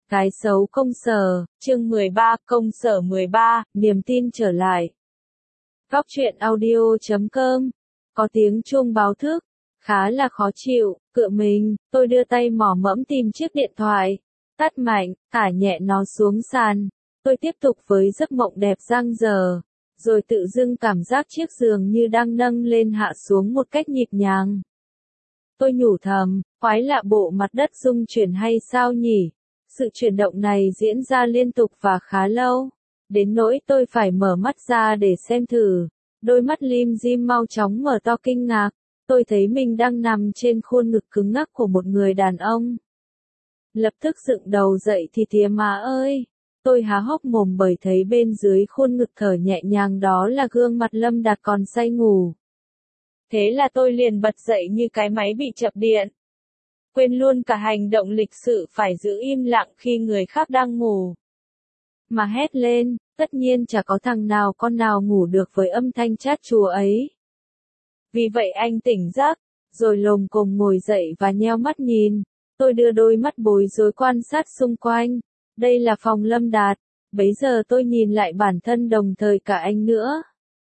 Cái xấu công sở, chương 13, công sở 13, niềm tin trở lại. Góc truyện audio.com, có tiếng chuông báo thức, khá là khó chịu, cựa mình, tôi đưa tay mò mẫm tìm chiếc điện thoại, tắt mạnh, thả nhẹ nó xuống sàn, tôi tiếp tục với giấc mộng đẹp dang dở, rồi tự dưng cảm giác chiếc giường như đang nâng lên hạ xuống một cách nhịp nhàng. Tôi nhủ thầm, quái lạ bộ mặt đất rung chuyển hay sao nhỉ? Sự chuyển động này diễn ra liên tục và khá lâu, đến nỗi tôi phải mở mắt ra để xem thử. Đôi mắt lim dim mau chóng mở to kinh ngạc, tôi thấy mình đang nằm trên khuôn ngực cứng ngắc của một người đàn ông. Lập tức dựng đầu dậy thì tía má ơi! Tôi há hốc mồm bởi thấy bên dưới khuôn ngực thở nhẹ nhàng đó là gương mặt Lâm Đạt còn say ngủ. Thế là tôi liền bật dậy như cái máy bị chập điện. Quên luôn cả hành động lịch sự phải giữ im lặng khi người khác đang ngủ. Mà hét lên, tất nhiên chả có thằng nào con nào ngủ được với âm thanh chát chúa ấy. Vì vậy anh tỉnh giấc, rồi lồm cồm ngồi dậy và nheo mắt nhìn. Tôi đưa đôi mắt bối rối quan sát xung quanh. Đây là phòng Lâm Đạt. Bấy giờ tôi nhìn lại bản thân đồng thời cả anh nữa.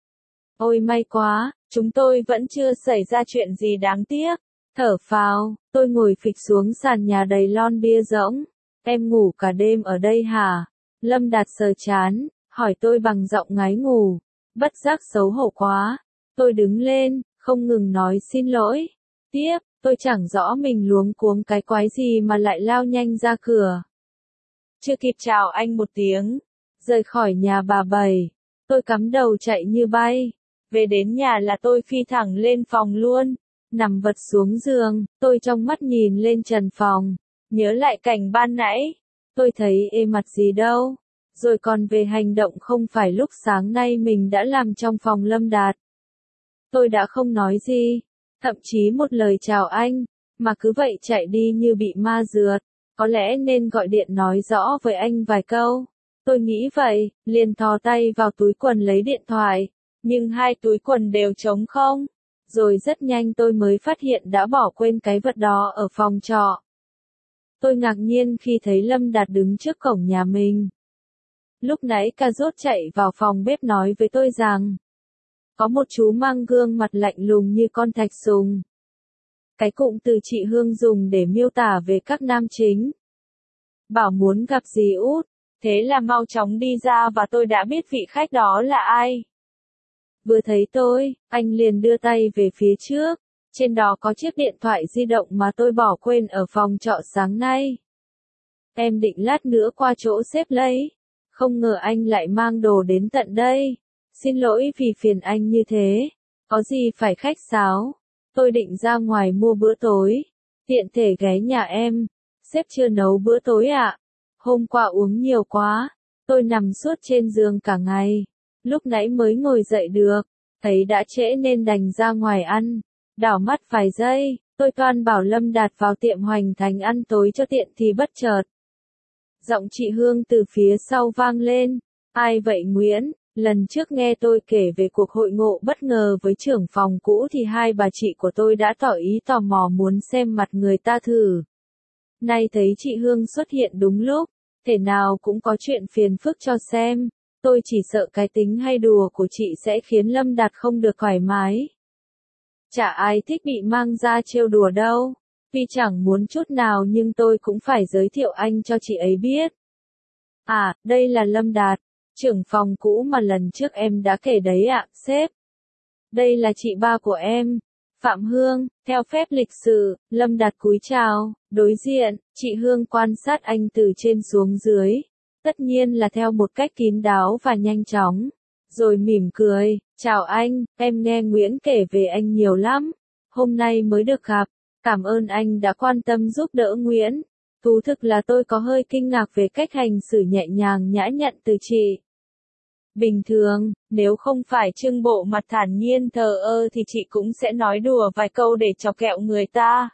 Ôi may quá, chúng tôi vẫn chưa xảy ra chuyện gì đáng tiếc. Thở phào, tôi ngồi phịch xuống sàn nhà đầy lon bia rỗng. Em ngủ cả đêm ở đây hả? Lâm Đạt sờ chán, hỏi tôi bằng giọng ngái ngủ. Bất giác xấu hổ quá. Tôi đứng lên, không ngừng nói xin lỗi. Tiếp, tôi chẳng rõ mình luống cuống cái quái gì mà lại lao nhanh ra cửa. Chưa kịp chào anh một tiếng, rời khỏi nhà bà Bảy, tôi cắm đầu chạy như bay. Về đến nhà là tôi phi thẳng lên phòng luôn. Nằm vật xuống giường, tôi trong mắt nhìn lên trần phòng, nhớ lại cảnh ban nãy, tôi thấy ê mặt gì đâu, rồi còn về hành động không phải lúc sáng nay mình đã làm trong phòng Lâm Đạt. Tôi đã không nói gì, thậm chí một lời chào anh, mà cứ vậy chạy đi như bị ma rượt, có lẽ nên gọi điện nói rõ với anh vài câu. Tôi nghĩ vậy, liền thò tay vào túi quần lấy điện thoại, nhưng hai túi quần đều trống không. Rồi rất nhanh tôi mới phát hiện đã bỏ quên cái vật đó ở phòng trọ. Tôi ngạc nhiên khi thấy Lâm Đạt đứng trước cổng nhà mình. Lúc nãy Cà Rốt chạy vào phòng bếp nói với tôi rằng, có một chú mang gương mặt lạnh lùng như con thạch sùng. Cái cụm từ chị Hương dùng để miêu tả về các nam chính. Bảo muốn gặp dì Út, thế là mau chóng đi ra và tôi đã biết vị khách đó là ai. Vừa thấy tôi, anh liền đưa tay về phía trước, trên đó có chiếc điện thoại di động mà tôi bỏ quên ở phòng trọ sáng nay. Em định lát nữa qua chỗ xếp lấy, không ngờ anh lại mang đồ đến tận đây. Xin lỗi vì phiền anh như thế, có gì phải khách sáo, tôi định ra ngoài mua bữa tối, tiện thể ghé nhà em, sếp chưa nấu bữa tối ạ. Hôm qua uống nhiều quá, tôi nằm suốt trên giường cả ngày. Lúc nãy mới ngồi dậy được, thấy đã trễ nên đành ra ngoài ăn. Đảo mắt vài giây, tôi toan bảo Lâm Đạt vào tiệm Hoành Thành ăn tối cho tiện thì bất chợt. Giọng chị Hương từ phía sau vang lên. Ai vậy Nguyễn? Lần trước nghe tôi kể về cuộc hội ngộ bất ngờ với trưởng phòng cũ thì hai bà chị của tôi đã tỏ ý tò mò muốn xem mặt người ta thử. Nay thấy chị Hương xuất hiện đúng lúc, thể nào cũng có chuyện phiền phức cho xem. Tôi chỉ sợ cái tính hay đùa của chị sẽ khiến Lâm Đạt không được thoải mái. Chả ai thích bị mang ra trêu đùa đâu. Vì chẳng muốn chút nào nhưng tôi cũng phải giới thiệu anh cho chị ấy biết. À, đây là Lâm Đạt, trưởng phòng cũ mà lần trước em đã kể đấy ạ, sếp. Đây là chị ba của em, Phạm Hương. Theo phép lịch sự, Lâm Đạt cúi chào. Đối diện, chị Hương quan sát anh từ trên xuống dưới. Tất nhiên là theo một cách kín đáo và nhanh chóng. Rồi mỉm cười, chào anh, em nghe Nguyễn kể về anh nhiều lắm. Hôm nay mới được gặp, cảm ơn anh đã quan tâm giúp đỡ Nguyễn. Thú thực là tôi có hơi kinh ngạc về cách hành xử nhẹ nhàng nhã nhặn từ chị. Bình thường, nếu không phải trưng bộ mặt thản nhiên thờ ơ thì chị cũng sẽ nói đùa vài câu để chọc ghẹo người ta.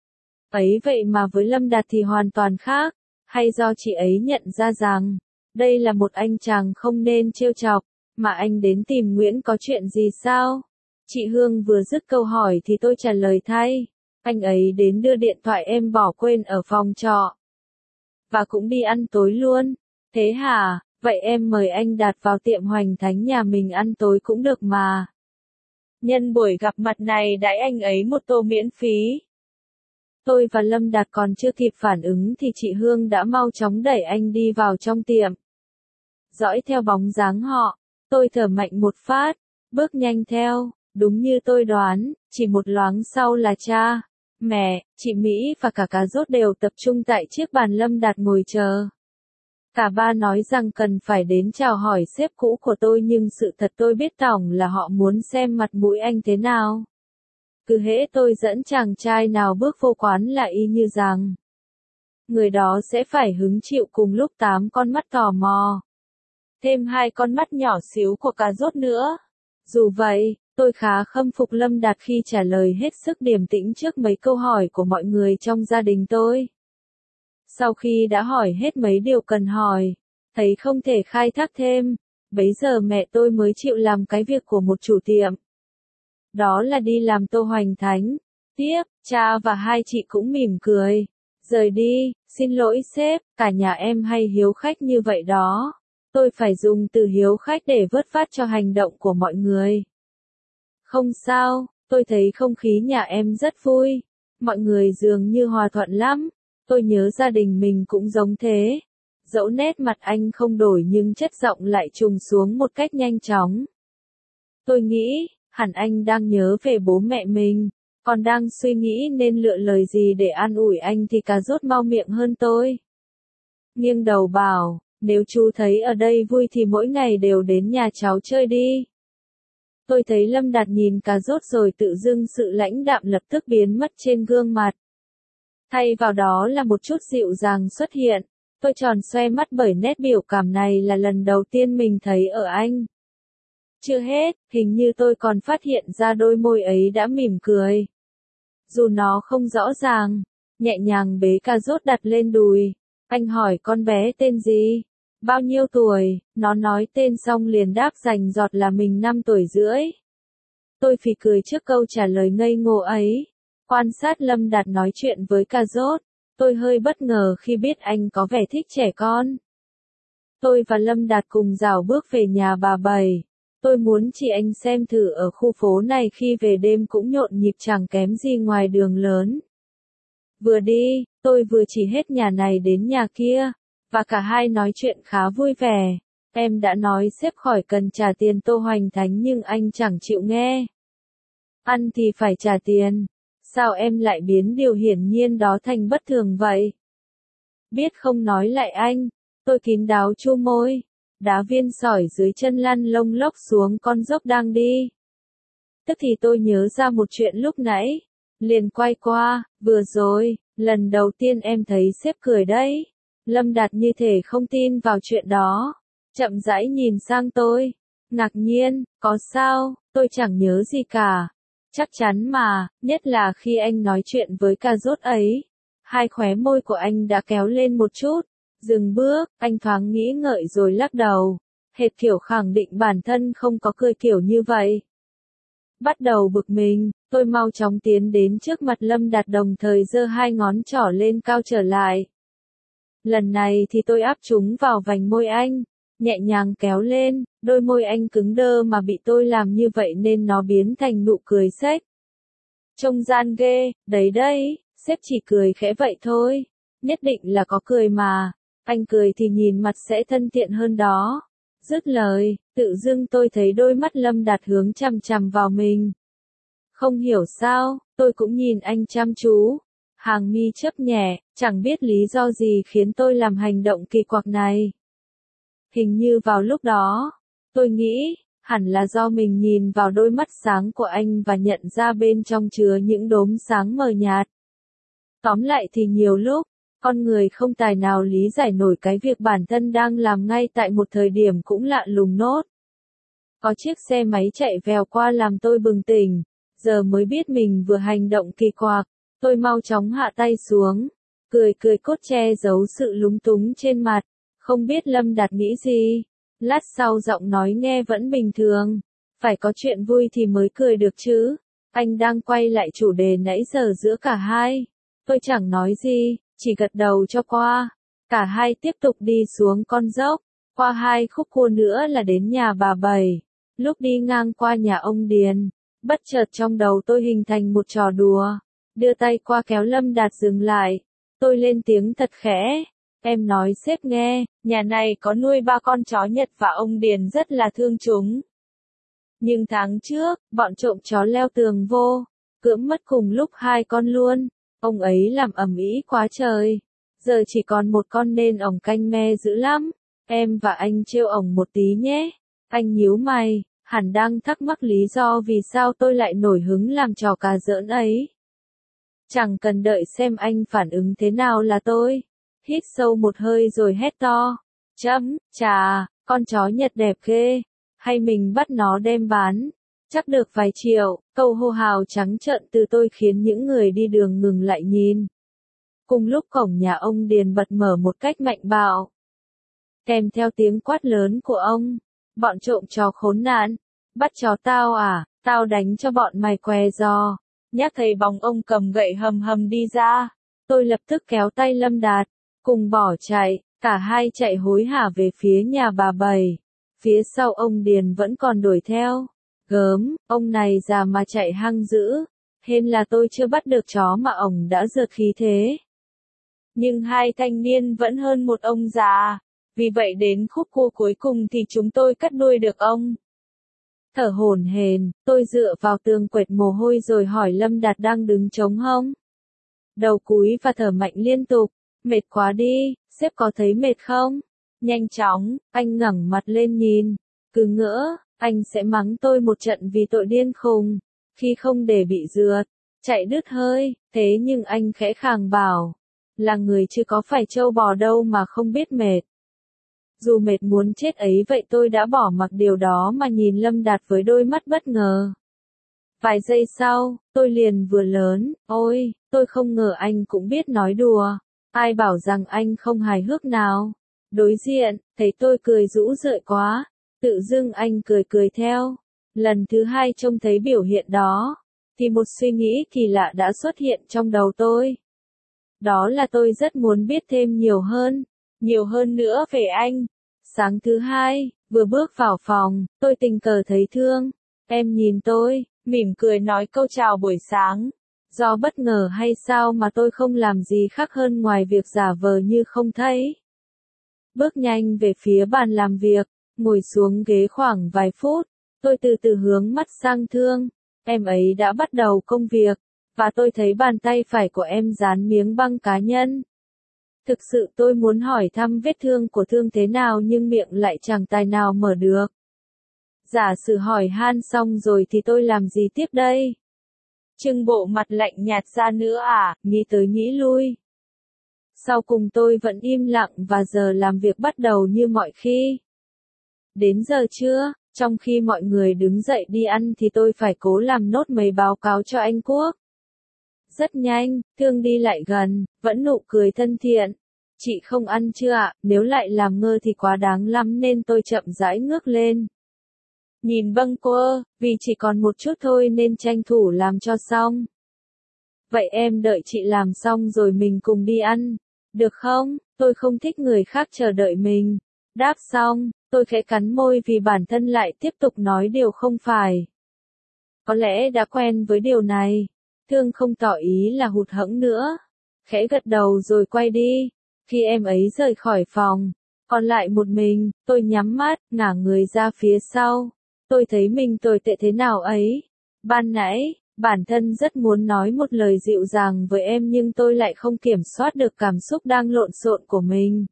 Ấy vậy mà với Lâm Đạt thì hoàn toàn khác. Hay do chị ấy nhận ra rằng, đây là một anh chàng không nên trêu chọc, mà anh đến tìm Nguyễn có chuyện gì sao? Chị Hương vừa dứt câu hỏi thì tôi trả lời thay, anh ấy đến đưa điện thoại em bỏ quên ở phòng trọ. và cũng đi ăn tối luôn. Thế hả, vậy em mời anh Đạt vào tiệm Hoành Thánh nhà mình ăn tối cũng được mà. Nhân buổi gặp mặt này đãi anh ấy một tô miễn phí. Tôi và Lâm Đạt còn chưa kịp phản ứng thì chị Hương đã mau chóng đẩy anh đi vào trong tiệm. Dõi theo bóng dáng họ, tôi thở mạnh một phát, bước nhanh theo, đúng như tôi đoán, chỉ một loáng sau là cha, mẹ, chị Mỹ và cả cà rốt đều tập trung tại chiếc bàn Lâm Đạt ngồi chờ. Cả ba nói rằng cần phải đến chào hỏi sếp cũ của tôi nhưng sự thật tôi biết tổng là họ muốn xem mặt mũi anh thế nào. Cứ hễ tôi dẫn chàng trai nào bước vô quán là y như rằng người đó sẽ phải hứng chịu cùng lúc 8 con mắt tò mò. Thêm 2 con mắt nhỏ xíu của cà rốt nữa. Dù vậy, tôi khá khâm phục Lâm Đạt khi trả lời hết sức điềm tĩnh trước mấy câu hỏi của mọi người trong gia đình tôi. Sau khi đã hỏi hết mấy điều cần hỏi, thấy không thể khai thác thêm, bấy giờ mẹ tôi mới chịu làm cái việc của một chủ tiệm. Đó là đi làm tô Hoành Thánh. Tiếp, cha và hai chị cũng mỉm cười. Rời đi, xin lỗi sếp, cả nhà em hay hiếu khách như vậy đó. Tôi phải dùng từ hiếu khách để vớt vát cho hành động của mọi người. Không sao, tôi thấy không khí nhà em rất vui. Mọi người dường như hòa thuận lắm. Tôi nhớ gia đình mình cũng giống thế. Dẫu nét mặt anh không đổi nhưng chất giọng lại trùng xuống một cách nhanh chóng. Tôi nghĩ, hẳn anh đang nhớ về bố mẹ mình, còn đang suy nghĩ nên lựa lời gì để an ủi anh thì cà rốt mau miệng hơn tôi. Nghiêng đầu bảo, nếu chú thấy ở đây vui thì mỗi ngày đều đến nhà cháu chơi đi. Tôi thấy Lâm Đạt nhìn cà rốt rồi tự dưng sự lãnh đạm lập tức biến mất trên gương mặt. Thay vào đó là một chút dịu dàng xuất hiện. Tôi tròn xoe mắt bởi nét biểu cảm này là lần đầu tiên mình thấy ở anh. Chưa hết, hình như tôi còn phát hiện ra đôi môi ấy đã mỉm cười. Dù nó không rõ ràng, nhẹ nhàng bế cà rốt đặt lên đùi. Anh hỏi con bé tên gì? Bao nhiêu tuổi? Nó nói tên xong liền đáp rành rọt là mình 5 tuổi rưỡi. Tôi phì cười trước câu trả lời ngây ngô ấy. Quan sát Lâm Đạt nói chuyện với cà rốt, tôi hơi bất ngờ khi biết anh có vẻ thích trẻ con. Tôi và Lâm Đạt cùng rảo bước về nhà bà Bảy. Tôi muốn chị anh xem thử ở khu phố này khi về đêm cũng nhộn nhịp chẳng kém gì ngoài đường lớn. Vừa đi, tôi vừa chỉ hết nhà này đến nhà kia, và cả hai nói chuyện khá vui vẻ. Em đã nói sếp khỏi cần trả tiền tô Hoành Thánh nhưng anh chẳng chịu nghe. Ăn thì phải trả tiền. Sao em lại biến điều hiển nhiên đó thành bất thường vậy? Biết không nói lại anh, tôi kín đáo chu môi. Đá viên sỏi dưới chân lăn lông lốc xuống con dốc đang đi. Tức thì tôi nhớ ra một chuyện lúc nãy. Liền quay qua, vừa rồi, lần đầu tiên em thấy sếp cười đấy. Lâm Đạt như thể không tin vào chuyện đó. Chậm rãi nhìn sang tôi. Ngạc nhiên, có sao, tôi chẳng nhớ gì cả. Chắc chắn mà, nhất là khi anh nói chuyện với cà rốt ấy. Hai khóe môi của anh đã kéo lên một chút. Dừng bước, anh thoáng nghĩ ngợi rồi lắc đầu. Hệt kiểu khẳng định bản thân không có cười kiểu như vậy. Bắt đầu bực mình, tôi mau chóng tiến đến trước mặt Lâm Đạt đồng thời giơ hai ngón trỏ lên cao trở lại. Lần này thì tôi áp chúng vào vành môi anh, nhẹ nhàng kéo lên, đôi môi anh cứng đơ mà bị tôi làm như vậy nên nó biến thành nụ cười xếch. Trông gian ghê, đấy đây, sếp chỉ cười khẽ vậy thôi, nhất định là có cười mà, anh cười thì nhìn mặt sẽ thân thiện hơn đó. Dứt lời, tự dưng tôi thấy đôi mắt Lâm Đạt hướng chằm chằm vào mình. Không hiểu sao, tôi cũng nhìn anh chăm chú. Hàng mi chớp nhẹ, chẳng biết lý do gì khiến tôi làm hành động kỳ quặc này. Hình như vào lúc đó, tôi nghĩ, hẳn là do mình nhìn vào đôi mắt sáng của anh và nhận ra bên trong chứa những đốm sáng mờ nhạt. Tóm lại thì nhiều lúc, con người không tài nào lý giải nổi cái việc bản thân đang làm ngay tại một thời điểm cũng lạ lùng nốt. Có chiếc xe máy chạy vèo qua làm tôi bừng tỉnh, giờ mới biết mình vừa hành động kỳ quặc. Tôi mau chóng hạ tay xuống, cười cốt che giấu sự lúng túng trên mặt, không biết Lâm Đạt nghĩ gì. Lát sau giọng nói nghe vẫn bình thường, phải có chuyện vui thì mới cười được chứ. Anh đang quay lại chủ đề nãy giờ giữa cả hai. Tôi chẳng nói gì, chỉ gật đầu cho qua. Cả hai tiếp tục đi xuống con dốc, qua 2 khúc cua nữa là đến nhà bà Bảy. Lúc đi ngang qua nhà ông Điền, bất chợt trong đầu tôi hình thành một trò đùa, đưa tay qua kéo Lâm Đạt dừng lại. Tôi lên tiếng thật khẽ, em nói sếp nghe, nhà này có nuôi 3 con chó Nhật và ông Điền rất là thương chúng. Nhưng tháng trước, bọn trộm chó leo tường vô, cưỡng mất cùng lúc 2 con luôn, ông ấy làm ầm ĩ quá trời. Giờ chỉ còn 1 con nên ổng canh me dữ lắm, em và anh trêu ổng một tí nhé. Anh nhíu mày, hẳn đang thắc mắc lý do vì sao tôi lại nổi hứng làm trò cà giỡn ấy. Chẳng cần đợi xem anh phản ứng thế nào là tôi hít sâu một hơi rồi hét to. Chà, con chó Nhật đẹp ghê, hay mình bắt nó đem bán, chắc được vài triệu. Câu hô hào trắng trợn từ tôi khiến những người đi đường ngừng lại nhìn. Cùng lúc cổng nhà ông Điền bật mở một cách mạnh bạo, kèm theo tiếng quát lớn của ông. Bọn trộm chó khốn nạn, bắt chó tao à, tao đánh cho bọn mày què giò. Nhắc thấy bóng ông cầm gậy hầm hầm đi ra, tôi lập tức kéo tay Lâm Đạt, cùng bỏ chạy, cả hai chạy hối hả về phía nhà bà Bảy. Phía sau ông Điền vẫn còn đuổi theo. Gớm, ông này già mà chạy hăng dữ, hên là tôi chưa bắt được chó mà ổng đã rượt khí thế. Nhưng 2 thanh niên vẫn hơn một ông già, vì vậy đến khúc cua cuối cùng thì chúng tôi cắt đuôi được ông. Thở hổn hển, tôi dựa vào tường quệt mồ hôi rồi hỏi Lâm Đạt đang đứng trống hông. Đầu cúi và thở mạnh liên tục, mệt quá đi, sếp có thấy mệt không? Nhanh chóng, anh ngẩng mặt lên nhìn, cứ ngỡ, anh sẽ mắng tôi một trận vì tội điên khùng, khi không để bị rượt, chạy đứt hơi, thế nhưng anh khẽ khàng bảo, là người chứ có phải trâu bò đâu mà không biết mệt. Dù mệt muốn chết ấy vậy tôi đã bỏ mặc điều đó mà nhìn Lâm Đạt với đôi mắt bất ngờ. Vài giây sau, tôi liền vừa lớn, ôi, tôi không ngờ anh cũng biết nói đùa, ai bảo rằng anh không hài hước nào. Đối diện, thấy tôi cười rũ rượi quá, tự dưng anh cười theo. Lần thứ 2 trông thấy biểu hiện đó, thì một suy nghĩ kỳ lạ đã xuất hiện trong đầu tôi. Đó là tôi rất muốn biết thêm nhiều hơn nữa về anh. Sáng thứ 2, vừa bước vào phòng, tôi tình cờ thấy Thương. Em nhìn tôi, mỉm cười nói câu chào buổi sáng. Do bất ngờ hay sao mà tôi không làm gì khác hơn ngoài việc giả vờ như không thấy. Bước nhanh về phía bàn làm việc, ngồi xuống ghế khoảng vài phút, tôi từ từ hướng mắt sang Thương. Em ấy đã bắt đầu công việc, và tôi thấy bàn tay phải của em dán miếng băng cá nhân. Thực sự tôi muốn hỏi thăm vết thương của Thương thế nào nhưng miệng lại chẳng tài nào mở được. Giả sử hỏi han xong rồi thì tôi làm gì tiếp đây? Trưng bộ mặt lạnh nhạt ra nữa à, nghĩ tới nghĩ lui. Sau cùng tôi vẫn im lặng và giờ làm việc bắt đầu như mọi khi. Đến giờ trưa, trong khi mọi người đứng dậy đi ăn thì tôi phải cố làm nốt mấy báo cáo cho anh Quốc. Rất nhanh, Thương đi lại gần, vẫn nụ cười thân thiện. Chị không ăn chưa ạ? Nếu lại làm ngơ thì quá đáng lắm nên tôi chậm rãi ngước lên. Nhìn bâng quơ, vì chỉ còn một chút thôi nên tranh thủ làm cho xong. Vậy em đợi chị làm xong rồi mình cùng đi ăn, được không? Tôi không thích người khác chờ đợi mình. Đáp xong, tôi khẽ cắn môi vì bản thân lại tiếp tục nói điều không phải. Có lẽ đã quen với điều này. Thương không tỏ ý là hụt hẫng nữa. Khẽ gật đầu rồi quay đi. Khi em ấy rời khỏi phòng, còn lại một mình, tôi nhắm mắt, ngả người ra phía sau. Tôi thấy mình tồi tệ thế nào ấy. Ban nãy, bản thân rất muốn nói một lời dịu dàng với em nhưng tôi lại không kiểm soát được cảm xúc đang lộn xộn của mình.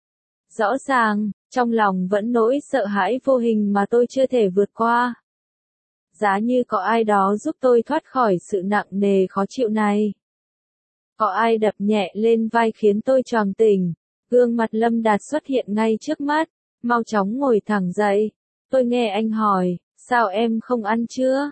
Rõ ràng, trong lòng vẫn nỗi sợ hãi vô hình mà tôi chưa thể vượt qua. Giá như có ai đó giúp tôi thoát khỏi sự nặng nề khó chịu này. Có ai đập nhẹ lên vai khiến tôi choàng tỉnh. Gương mặt Lâm Đạt xuất hiện ngay trước mắt. Mau chóng ngồi thẳng dậy. Tôi nghe anh hỏi, sao em không ăn chưa?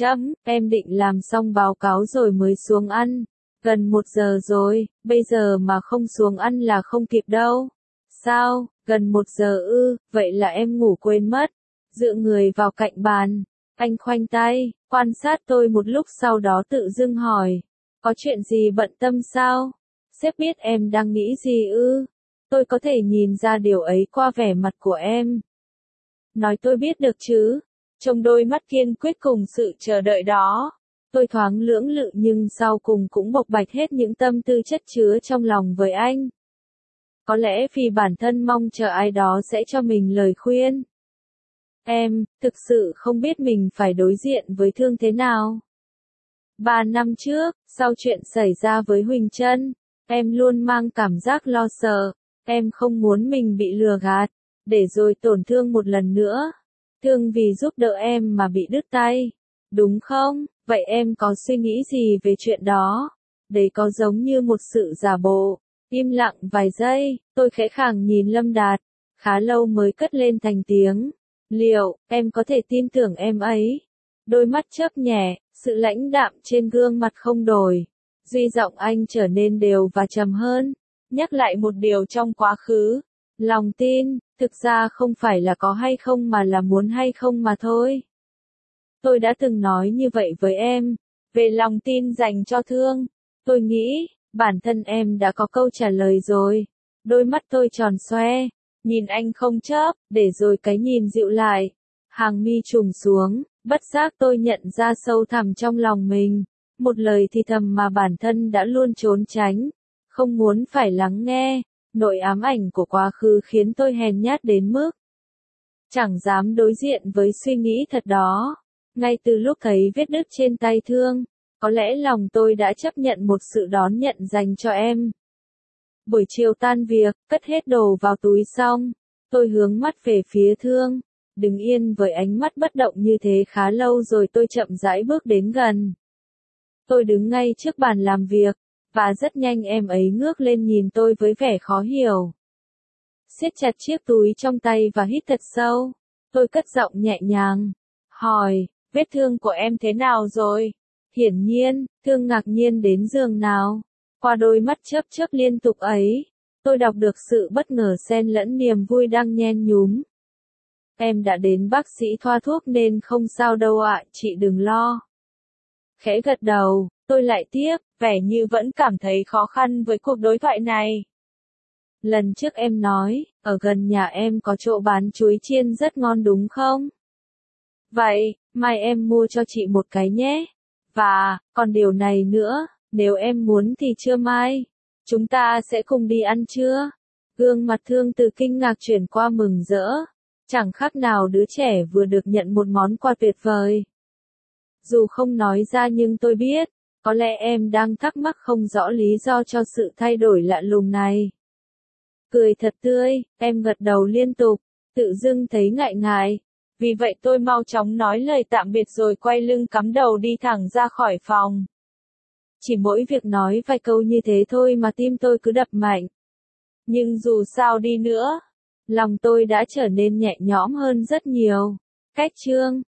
Em định làm xong báo cáo rồi mới xuống ăn. Gần 1 giờ rồi, bây giờ mà không xuống ăn là không kịp đâu. Sao, gần 1 giờ ư, vậy là em ngủ quên mất. Dựa người vào cạnh bàn. Anh khoanh tay, quan sát tôi một lúc sau đó tự dưng hỏi. Có chuyện gì bận tâm sao? Sếp biết em đang nghĩ gì ư? Tôi có thể nhìn ra điều ấy qua vẻ mặt của em. Nói tôi biết được chứ. Trong đôi mắt kiên quyết cùng sự chờ đợi đó. Tôi thoáng lưỡng lự nhưng sau cùng cũng bộc bạch hết những tâm tư chất chứa trong lòng với anh. Có lẽ vì bản thân mong chờ ai đó sẽ cho mình lời khuyên. Em, thực sự không biết mình phải đối diện với Thương thế nào. 3 năm trước, sau chuyện xảy ra với Huỳnh Trân, em luôn mang cảm giác lo sợ. Em không muốn mình bị lừa gạt, để rồi tổn thương một lần nữa. Thương vì giúp đỡ em mà bị đứt tay. Đúng không? Vậy em có suy nghĩ gì về chuyện đó? Đấy có giống như một sự giả bộ. Im lặng vài giây, tôi khẽ khàng nhìn Lâm Đạt. Khá lâu mới cất lên thành tiếng. Liệu, em có thể tin tưởng em ấy? Đôi mắt chớp nhẹ, sự lãnh đạm trên gương mặt không đổi. Duy giọng anh trở nên đều và trầm hơn. Nhắc lại một điều trong quá khứ. Lòng tin, thực ra không phải là có hay không mà là muốn hay không mà thôi. Tôi đã từng nói như vậy với em. Về lòng tin dành cho Thương. Tôi nghĩ, bản thân em đã có câu trả lời rồi. Đôi mắt tôi tròn xoe. Nhìn anh không chớp, để rồi cái nhìn dịu lại. Hàng mi trùng xuống, bất giác tôi nhận ra sâu thẳm trong lòng mình. Một lời thì thầm mà bản thân đã luôn trốn tránh. Không muốn phải lắng nghe. Nỗi ám ảnh của quá khứ khiến tôi hèn nhát đến mức chẳng dám đối diện với suy nghĩ thật đó. Ngay từ lúc thấy vết đứt trên tay Thương, có lẽ lòng tôi đã chấp nhận một sự đón nhận dành cho em. Buổi chiều tan việc, cất hết đồ vào túi xong, tôi hướng mắt về phía Thương, đứng yên với ánh mắt bất động như thế khá lâu rồi tôi chậm rãi bước đến gần. Tôi đứng ngay trước bàn làm việc, và rất nhanh em ấy ngước lên nhìn tôi với vẻ khó hiểu. Siết chặt chiếc túi trong tay và hít thật sâu, tôi cất giọng nhẹ nhàng, hỏi, vết thương của em thế nào rồi? Hiển nhiên, Thương ngạc nhiên đến giường nào. Qua đôi mắt chớp chớp liên tục ấy, tôi đọc được sự bất ngờ xen lẫn niềm vui đang nhen nhúm. Em đã đến bác sĩ thoa thuốc nên không sao đâu ạ, chị đừng lo. Khẽ gật đầu, tôi lại tiếp, vẻ như vẫn cảm thấy khó khăn với cuộc đối thoại này. Lần trước em nói, ở gần nhà em có chỗ bán chuối chiên rất ngon đúng không? Vậy, mai em mua cho chị một cái nhé. Và, còn điều này nữa, nếu em muốn thì trưa mai, chúng ta sẽ cùng đi ăn trưa. Gương mặt Thương từ kinh ngạc chuyển qua mừng rỡ. Chẳng khác nào đứa trẻ vừa được nhận một món quà tuyệt vời. Dù không nói ra nhưng tôi biết, có lẽ em đang thắc mắc không rõ lý do cho sự thay đổi lạ lùng này. Cười thật tươi, em gật đầu liên tục, tự dưng thấy ngại ngại. Vì vậy tôi mau chóng nói lời tạm biệt rồi quay lưng cắm đầu đi thẳng ra khỏi phòng. Chỉ mỗi việc nói vài câu như thế thôi mà tim tôi cứ đập mạnh. Nhưng dù sao đi nữa, lòng tôi đã trở nên nhẹ nhõm hơn rất nhiều. Cách chương